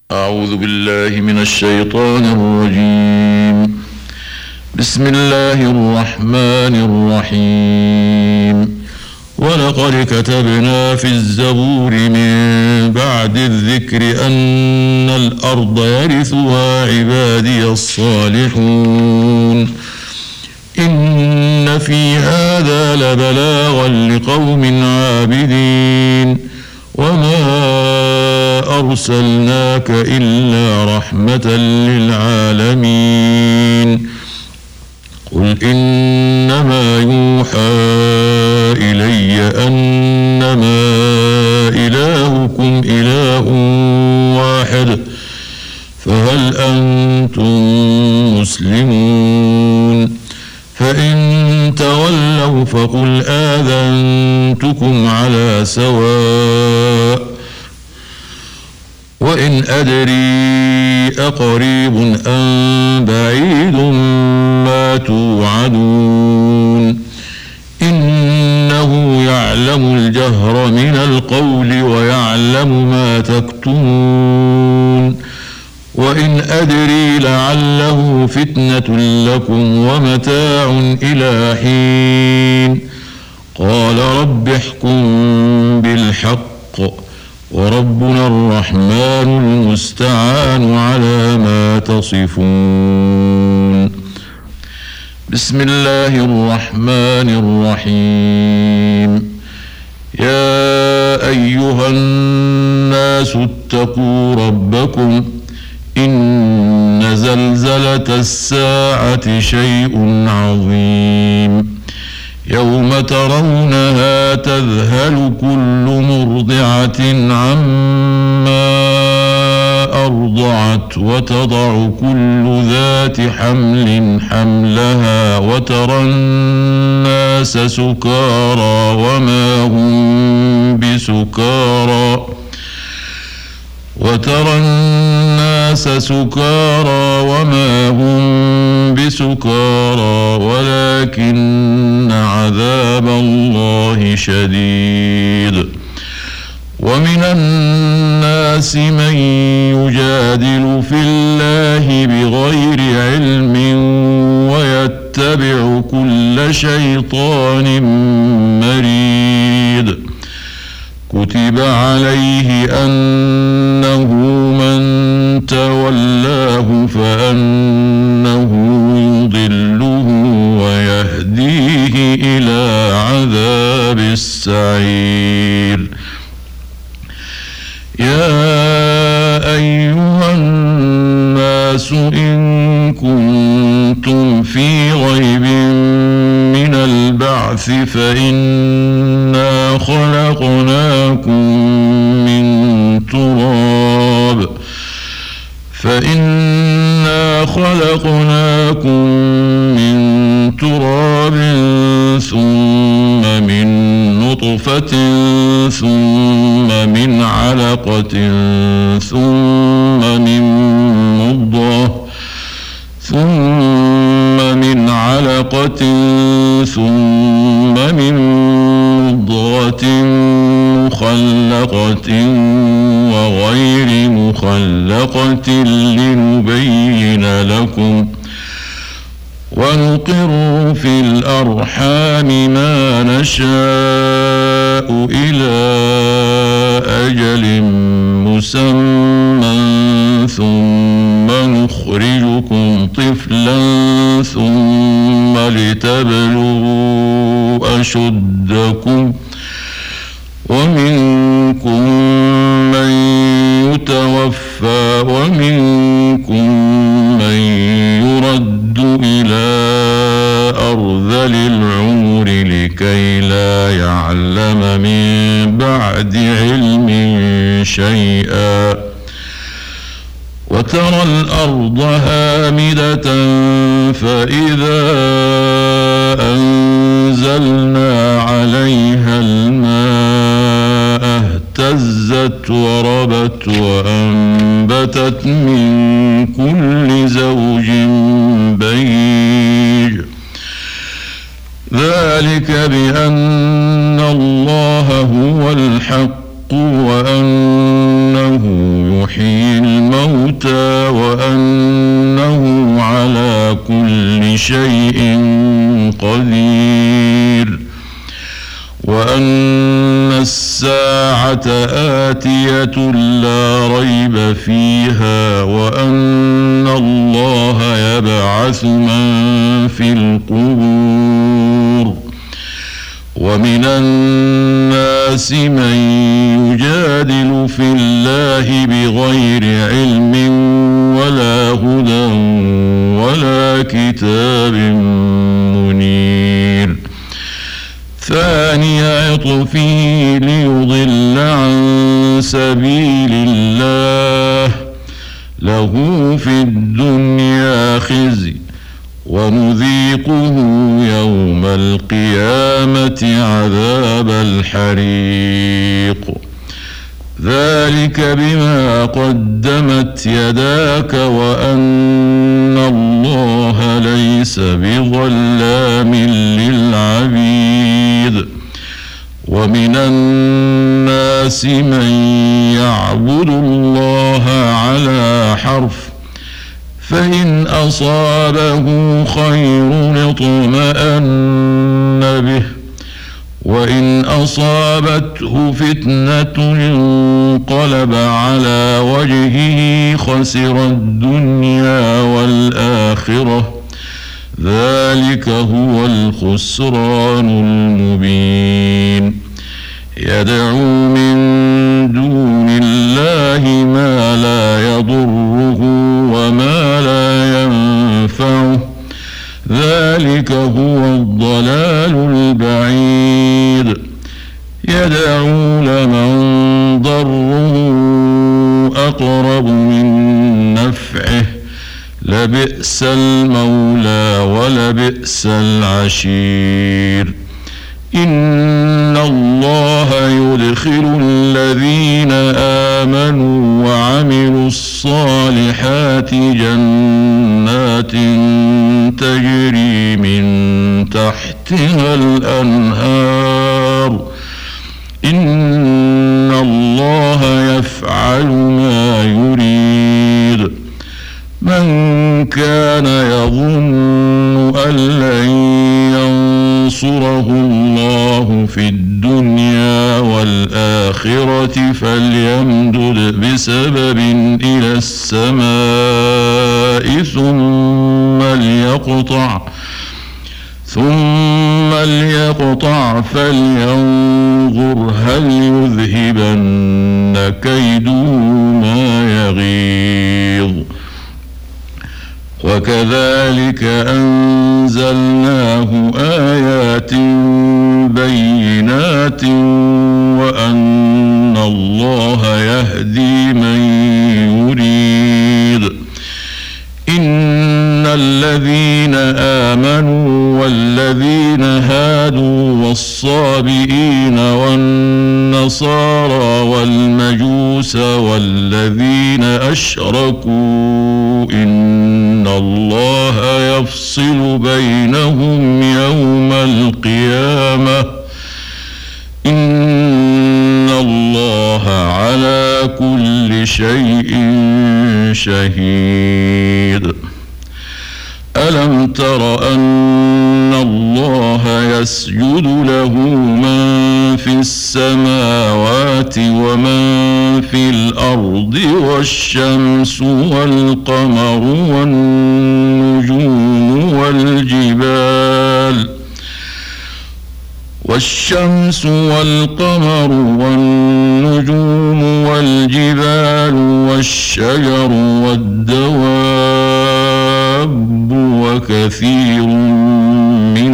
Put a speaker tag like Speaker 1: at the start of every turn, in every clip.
Speaker 1: أعوذ بالله من الشيطان الرجيم. بسم الله الرحمن الرحيم. ولقد كتبنا في الزبور من بعد الذكر أن الأرض يرثها عبادي الصالحون إن في هذا لبلاغا لقوم عابدين وما أرسلناك إلا رحمة للعالمين. قل إنما يوحى إلي أنما إلهكم إله واحد فهل أنتم مسلمون؟ فإن تولوا فقل آذنتكم على سواء وإن أدري أقريب أم بعيد ما توعدون إنه يعلم الجهر من القول ويعلم ما تكتمون وإن أدري لعله فتنة لكم ومتاع إلى حين. قال رب احكم بالحق وربنا الرحمن المستعان على ما تصفون. بسم الله الرحمن الرحيم. يا أيها الناس اتقوا ربكم إن زلزلة الساعة شيء عظيم يوم ترونها تذهل كل مرضعة عما أرضعت وتضع كل ذات حمل حملها وترى الناس سكارى وما هم بسكارى ولكن عذاب الله شديد. ومن الناس من يجادل في الله بغير علم ويتبع كل شيطان مريد. كتب عليه أنه من تولاه فأنه يضله ويهديه إلى عذاب السعير. يا أيها الناس إن كنتم في ريب من البعث فإنا خلقناكم من تراب ثم من نطفة ثم من علقة ثم من مضغة مخلقة وغير مخلقة لنبين لكم ونقر في الأرحام ما نشاء إلى أجل مسمى ثم نخرجكم طفلا ثم لتبلغوا أشدكم ومنكم من يتوفى ومنكم من يرد إلى أرذل العمر لكي لا يعلم من بعد علم شيئا. وترى الأرض هامدة فإذا أنزلنا عليها الماء اهتزت وربت وأنبتت من كل زوج بهيج. ذلك بأن الله هو الحق وأنه يحيي الموتى الساعة آتية لا ريب فيها وأن الله يبعث من في القبور ومن الناس من يجادل في الله بغير علم ولا هدى ولا كتاب منير ثاني عطفه ليضل عن سبيل الله له في الدنيا خزي ونذيقه يوم القيامة عذاب الحريق ذلك بما قدمت يداك وأن الله ليس بظلام للعبيد ومن الناس من يعبد الله على حرف فإن أصابه خير اطمأن به وإن أصابته فتنة انقلب على وجهه خسر الدنيا والآخرة ذلك هو الخسران المبين يدعو من دون الله ما لا يضره وما لا ينفعه ذلك هو الضلال البعيد يدعو لمن ضره أقرب من نفعه لبئس المولى ولبئس العشير إن الله يدخل الذين آمنوا وعملوا الصالحات جنات تجري من تحتها الأنهار إن الله يفعل ما يريد من كان يظن أن لن ينصره الله في الدنيا والآخرة فليمدد بسبب إلى السماء ثم ليقطع فلينظر هل يذهبن كيده ما يغيظ وكذلك أنزلناه آيات بينات وأن الله يهدي من يريد إن الذين آمنوا والذين هادوا والصابئين والنصارى والمجوس والذين أشركوا إن الله يفصل بينهم يوم القيامة إن الله على كل شيء شهيد ألم تر أن الله يسجد له من في السماوات ومن في الأرض والشمس والقمر والنجوم والجبال والشجر والدواب وكثير من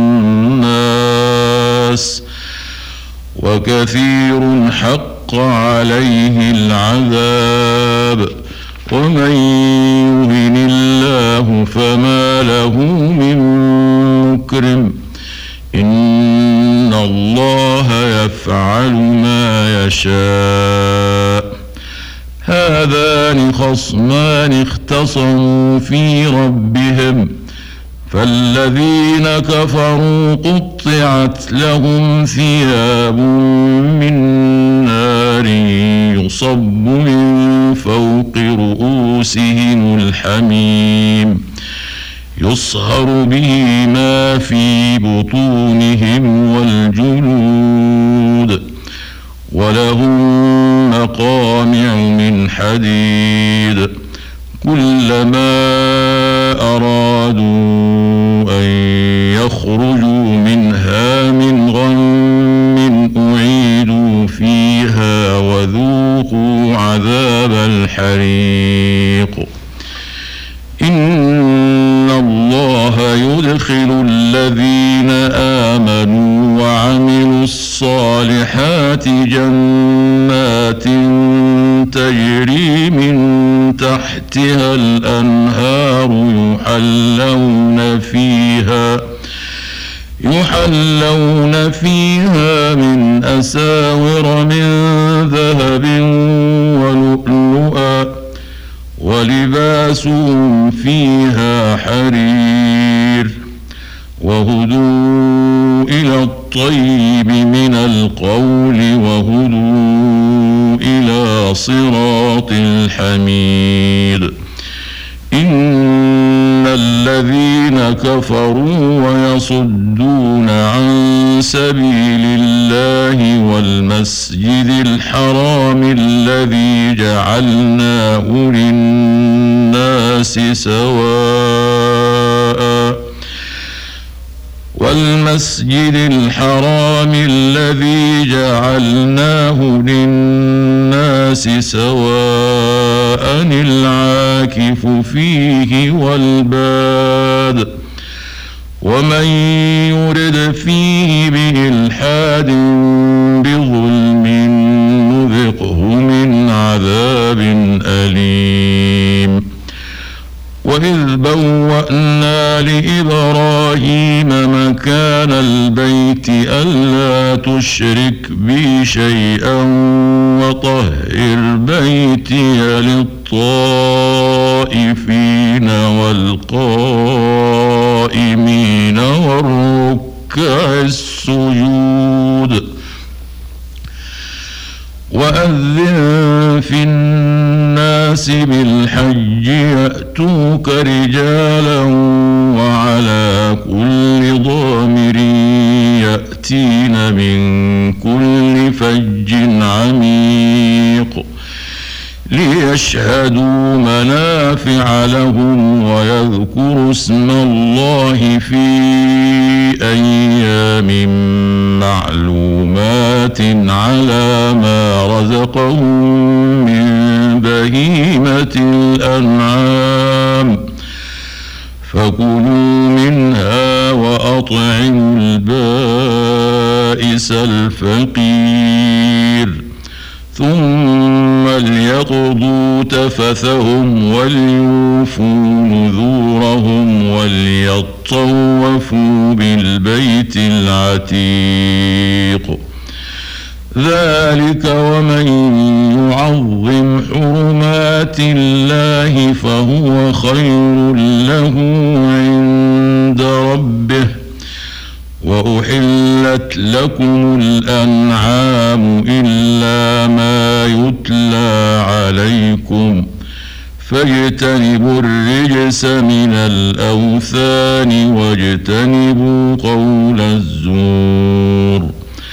Speaker 1: وكثير حق عليه العذاب ومن يهن الله فما له من مكرم إن الله يفعل ما يشاء هذان خصمان اختصموا في ربهم فالذين كفروا قطعت لهم ثياب من نار يصب من فوق رؤوسهم الحميم يصهر به ما في بطونهم والجلود ولهم مقامع من حديد كلما أرادوا أن يخرجوا منها من غم أعيدوا فيها وذوقوا عذاب الحريق إن الله يدخل الذين آمنوا وعملوا الصالحات جنات تجري من تحتها الأنهار يحلون فيها من أساور من ذهب ولؤلؤا ولباسهم فيها حرير وهدوا إلى الطيب من القول وهدوا إلى صراط الحميد إن الذين كفروا ويصدون عن سبيل الله والمسجد الحرام الذي جعلناه للناس سواء العاكف فيه والباد ومن يرد فيه بإلحاد بظلم نذقه من عذاب أليم وإذ بوأنا لإبراهيم مكان البيت ألا تشرك بي شيئا وطهر بيتي للطائفين والقائمين والركع السجود وأذن في الناس بالحج يأتوك رجالا وعلى كل ضامر يأتين من كل فج عميق ليشهدوا منافع لهم ويذكروا اسم الله في أيام معلومات على ما رزقهم من بهيمة الأنعام فكلوا منها وأطعموا البائس الفقير ثم ليقضوا تفثهم وليوفوا نذورهم وليطوفوا بالبيت العتيق ذلك ومن يعظم حرمات الله فهو خير له عند ربه وأحلت لكم الأنعام إلا ما يتلى عليكم فاجتنبوا الرجس من الأوثان واجتنبوا قول الزور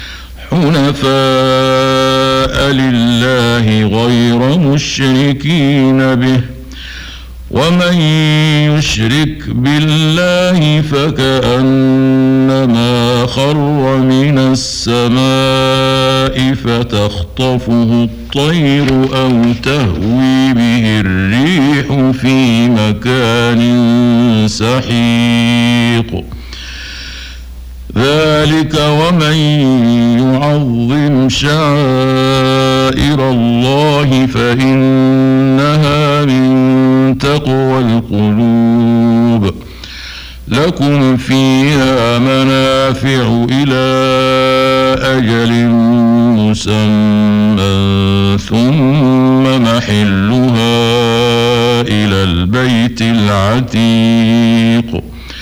Speaker 1: حنفاء لله غير مشركين به ومن يشرك بالله فكأنما خر من السماء فتخطفه الطير أو تهوي به الريح في مكان سحيق ذلك ومن يعظم شعائر الله فإنها من تقوى القلوب لكم فيها منافع إلى أجل مسمى ثم محلها إلى البيت العتيق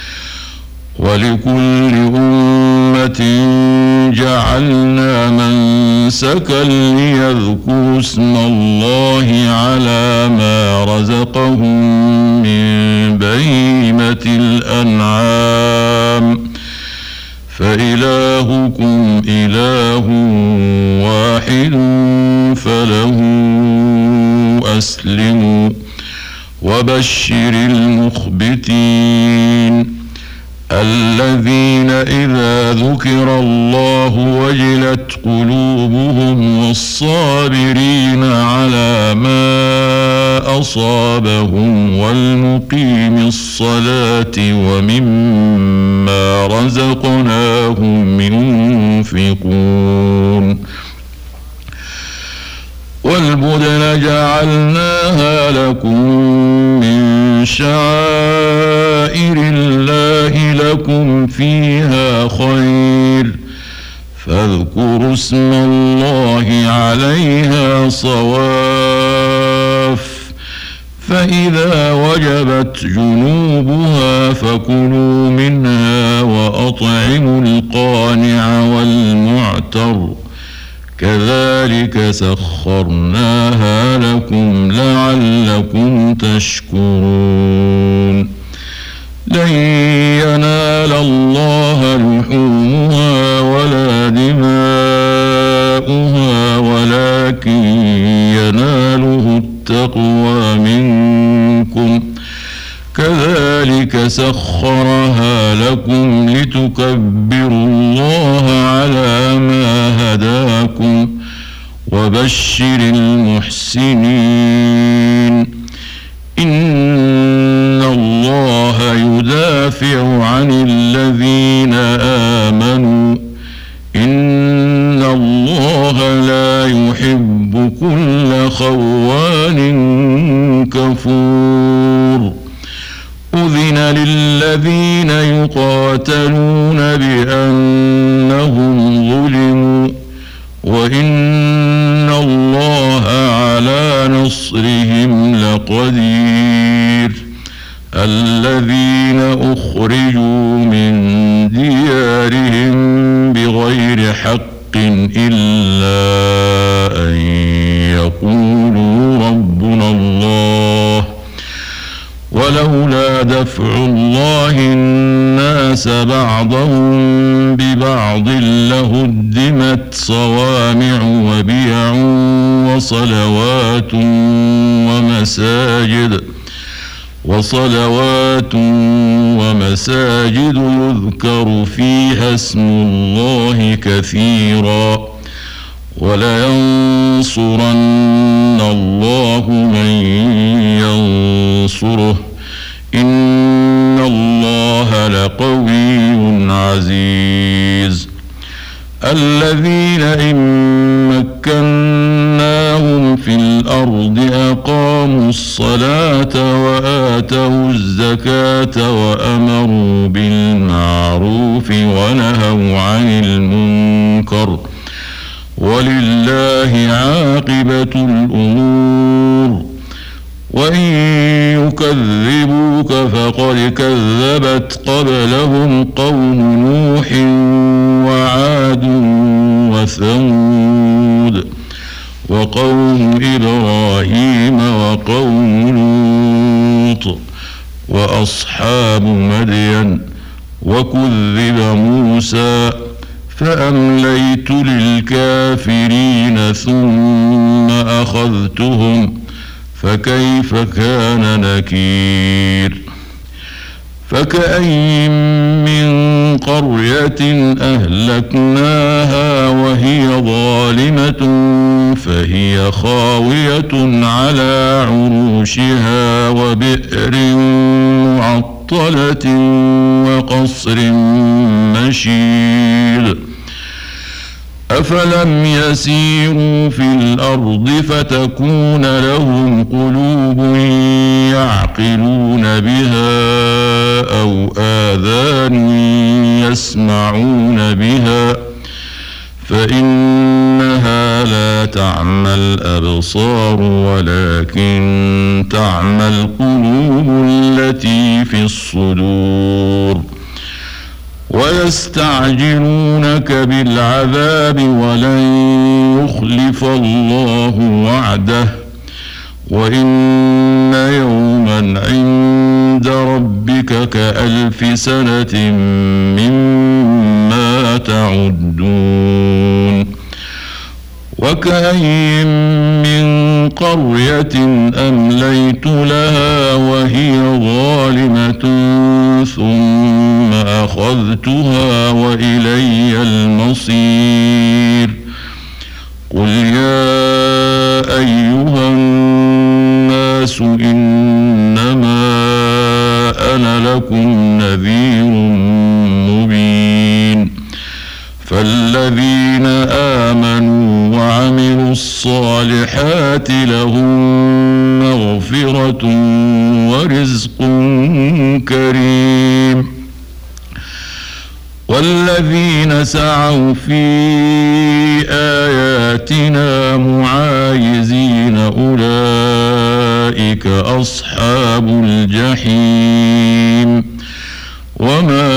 Speaker 1: ولكل أمة جعلنا منسكا ليذكروا اسم الله على ما رزقهم من بهيمة الأنعام فإلهكم إله واحد وأسلموا وبشر المخبتين الذين إذا ذكر الله وجلت قلوبهم والصابرين على ما أصابهم والمقيم الصلاة ومما رزقناهم ينفقون والبدن جعلناها لكم من شعائر الله لكم فيها خير فاذكروا اسم الله عليها صواف فإذا وجبت جنوبها فكلوا منها وأطعموا القانع والمعتر كذلك سخرناها لكم لعلكم تشكرون لن ينال الله لحومها ولا دماؤها ولكن يناله التقوى منكم كذلك سخرها لكم لتكبروا الله على ما هداكم وبشر المحسنين إن الله يدافع عن الذين آمنوا إن الله لا يحب كل خوان كفور أذن للذين يقاتلون بأنهم ظلموا وإن الله على نصرهم لقدير الذين أخرجوا من ديارهم بغير حق إلا أن يقولوا ربنا الله ولولا دفع الله الناس بعضهم ببعض لهدمت صوامع وبيع وصلوات ومساجد يذكر فيها اسم الله كثيرا ولينصرن الله من ينصره إن الله لقوي عزيز الذين إن مكناهم في الأرض أقاموا الصلاة وآتوا الزكاة وأمروا بالمعروف ونهوا عن المنكر ولله عاقبة الأمور وإن يكذبوك فقد كذبت قبلهم قوم نوح وعاد وثمود وقوم إبراهيم وقوم لوط وأصحاب مدين وكذب موسى فأمليت للكافرين ثم أخذتهم فكيف كان نكير فكأين من قرية أهلكناها وهي ظالمة فهي خاوية على عروشها وبئر معطلة وقصر مشيد أفلم يسيروا في الأرض فتكون لهم قلوب يعقلون بها أو آذان يسمعون بها فإنها لا تعمى الأبصار ولكن تعمى القلوب التي في الصدور ويستعجلونك بالعذاب ولن يخلف الله وعده وإن يوما عند ربك كألف سنة مما تعدون وكأين من قرية أمليت لها وهي ظالمة ثم أخذتها وإلي المصير. قل يا أيها الناس إنما أنا لكم نذير مبين. فالذين آمنوا وعملوا الصالحات لهم مغفرة ورزق كريم. والذين سعوا في آياتنا معاجزين أولئك أصحاب الجحيم. وما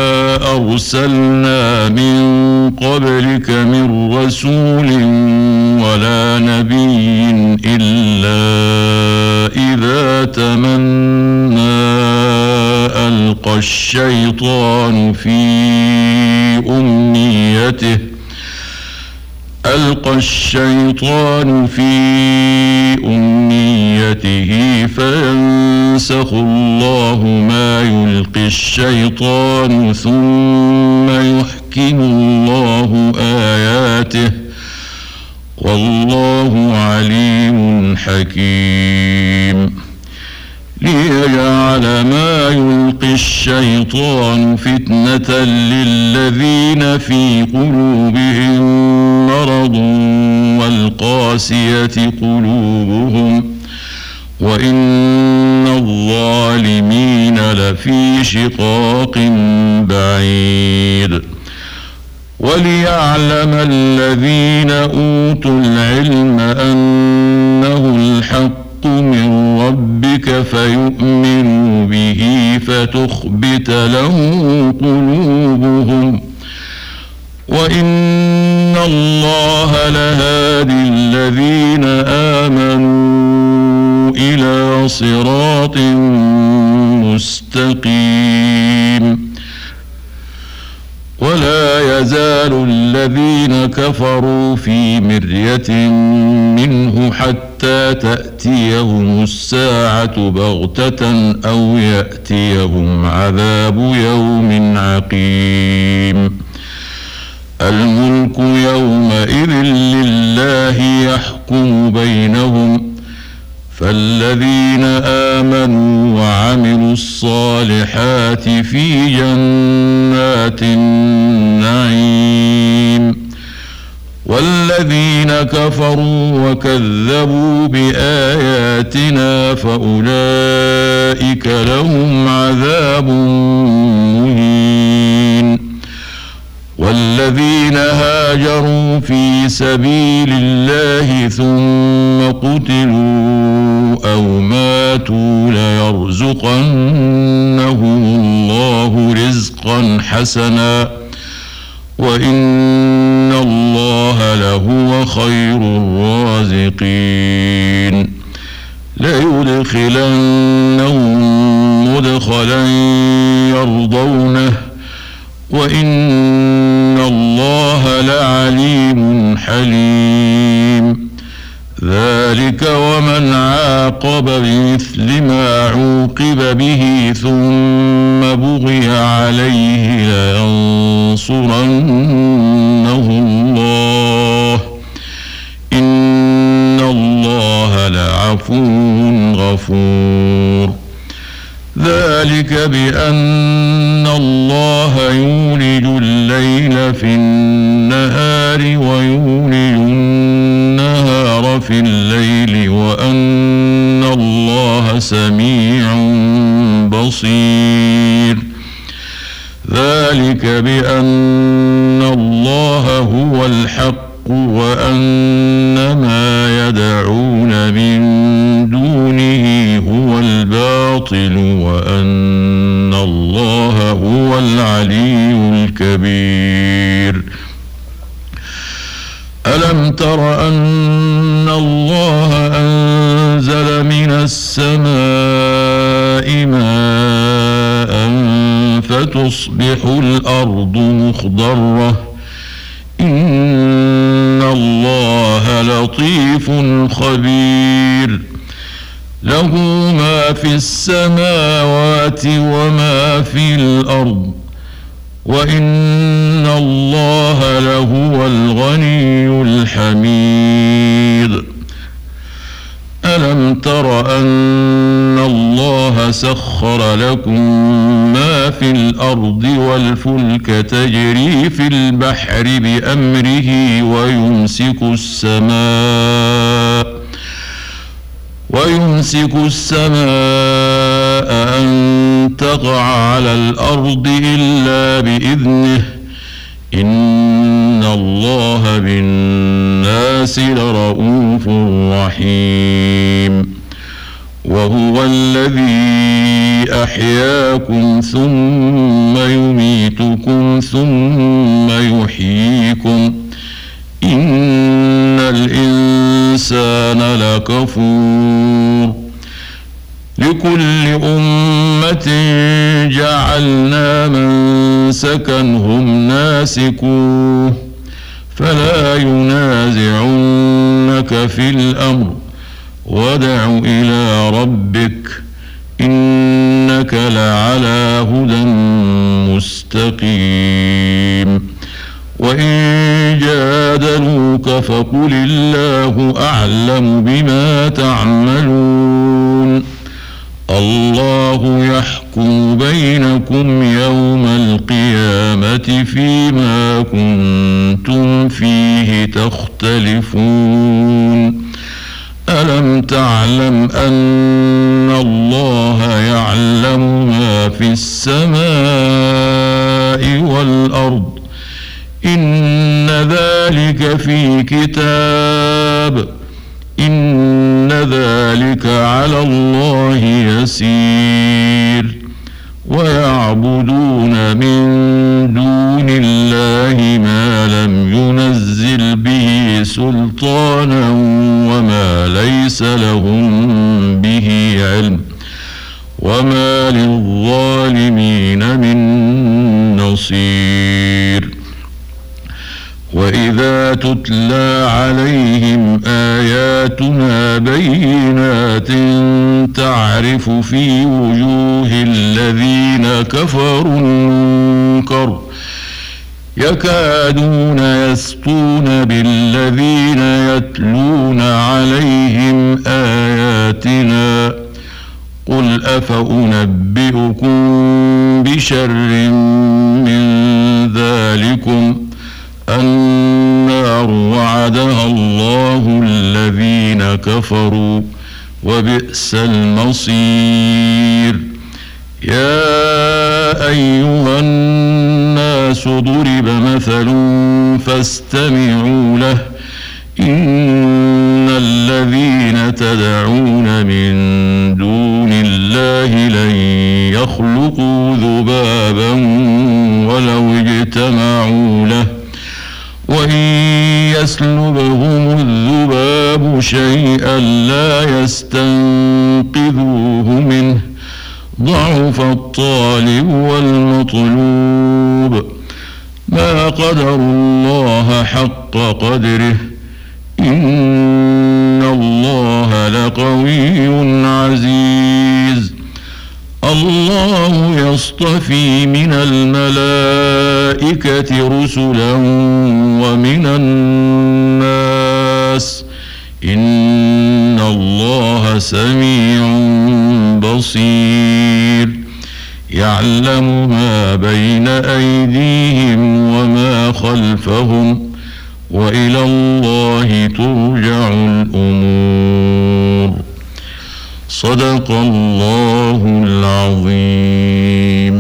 Speaker 1: أرسلنا من قبلك من رسول ولا نبي إلا إذا تمنى ألقى الشيطان في أمنيته فينسخ الله ما يلقي الشيطان ثم يحكم الله آياته والله عليم حكيم. ليجعل ما يلقي الشيطان فتنة للذين في قلوبهم مرض والقاسية قلوبهم وإن الظالمين لفي شقاق بعيد. وليعلم الذين أوتوا العلم أنه الحق من ربك فيؤمنوا به فتخبت له قلوبهم وإن الله لهادي الذين آمنوا إلى صراط مستقيم. ولا يزال الذين كفروا في مرية منه حتى تأتيهم الساعة بغتة أو يأتيهم عذاب يوم عقيم. الملك يومئذ لله يحكم بينهم فالذين آمنوا وعملوا الصالحات في جنات النعيم. والذين كفروا وكذبوا بآياتنا فأولئك لهم عذاب مهين. والذين هاجروا في سبيل الله ثم قتلوا أو ماتوا ليرزقنهم الله رزقا حسنا وإن الله لهو خير الرازقين. ليدخلنهم مدخلا يرضونه وإن الله لعليم حليم. ذلك ومن عاقب بمثل ما عوقب به ثم بغي عليه لينصرنه الله إن الله لعفو غفور. ذلك بأن الله يولج الليل في النهار ويولج النهار في الليل وأن الله سميع بصير. ذلك بأن الله هو الحق وأن ما يدعون من دونه هو الباطل وأن الله هو العلي الكبير. ألم تر أن الله أنزل من السماء ماء فتصبح الأرض مخضرة إن الله لطيف خبير له ما في السماوات وما في الأرض وإن الله لهو الغني الحميد ألم تر أن الله سخر لكم ما في الأرض والفلك تجري في البحر بأمره ويمسك السماء أن تقع على الأرض إلا بإذنه إن الله بالناس لرؤوف رحيم وهو الذي أحياكم ثم يميتكم ثم يحييكم إن الإنسان لكفور لكل أمة جعلنا منسكا هم ناسكوه فلا ينازعنك في الأمر وادع إلى ربك إنك لعلى هدى مستقيم وإن جادلوك فقل الله أعلم بما تعملون الله يحكم بينكم يوم القيامة فيما كنتم فيه تختلفون ألم تعلم أن الله يعلم ما في السماء والأرض إن ذلك في كتاب إن ذلك على الله يسير ويعبدون من دون الله ما لم ينزل به سلطانا وما ليس لهم به علم وما للظالمين من نصير وإذا تتلى عليهم آياتنا بينات تعرف في وجوه الذين كفروا المنكر يكادون يسطون بالذين يتلون عليهم آياتنا قل أفأنبئكم بشر من ذلكم النار وعدها الله الذين كفروا وبئس المصير يا أيها الناس ضرب مثل فاستمعوا له إن الذين تدعون من دون الله لن يخلقوا ذبابا ولو اجتمعوا له وإن يسلبهم الذباب شيئا لا يستنقذوه منه ضعف الطالب والمطلوب ما قدروا الله حق قدره إن الله لقوي عزيز الله يصطفي من الملائكة رسلا ومن الناس إن الله سميع بصير يعلم ما بين أيديهم وما خلفهم وإلى الله ترجع الأمور صدق الله العظيم.